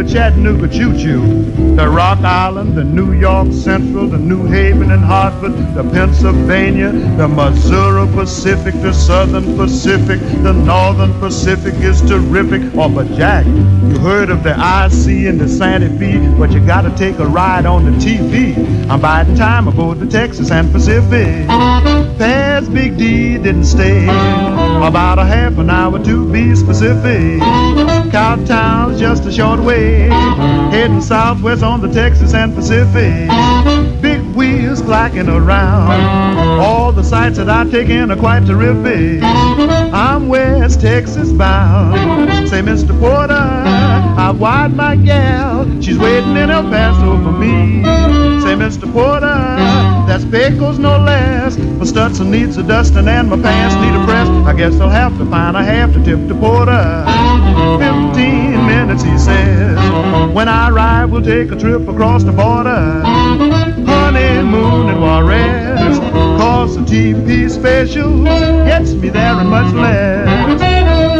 the Chattanooga Choo-Choo, the Rock Island, the New York Central, the New Haven and Hartford, the Pennsylvania, the Missouri Pacific, the Southern Pacific, the Northern Pacific is terrific. Oh, but Jack, you heard of the IC and the Santa Fe, but you gotta take a ride on the TV. I'm biding time aboard the Texas and Pacific. Past Big D didn't stay about a half an hour to be specific. Cowtown's just a short way, heading southwest on the Texas and Pacific. Big wheels clacking around, all the sights that I take in are quite terrific. I'm West Texas bound. Say, Mr. Porter, I've wired my gal, she's waiting in El Paso for me. Say, Mr. Porter, that's Pecos no less. My Stutson needs a dusting and my pants need a press. I guess I'll have to find a half to tip to Porter. 15 minutes, he says. When I arrive, we'll take a trip across the border. Honeymoon in Juarez, cause the TP special gets me there and much less.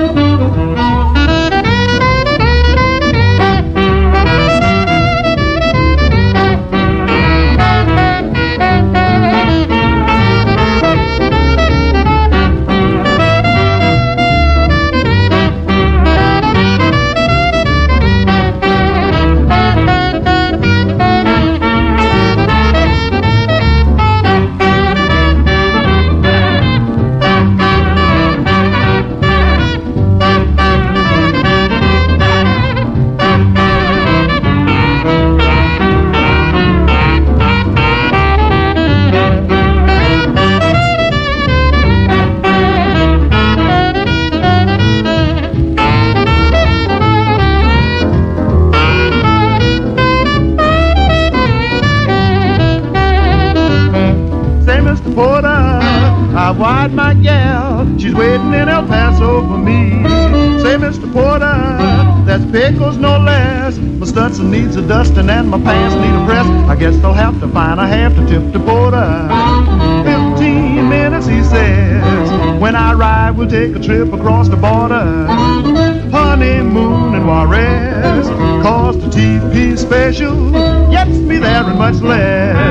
Porter, I've wired my gal, she's waiting in El Paso for me. Say, Mr. Porter, that's Pecos no less. My Stutson needs a dusting and my pants need a press. I guess they'll have to find a half to tip to Porter. 15 minutes, he says. When I arrive, we'll take a trip across the border. Honeymoon in Juarez, cause the TP special gets me there and much less.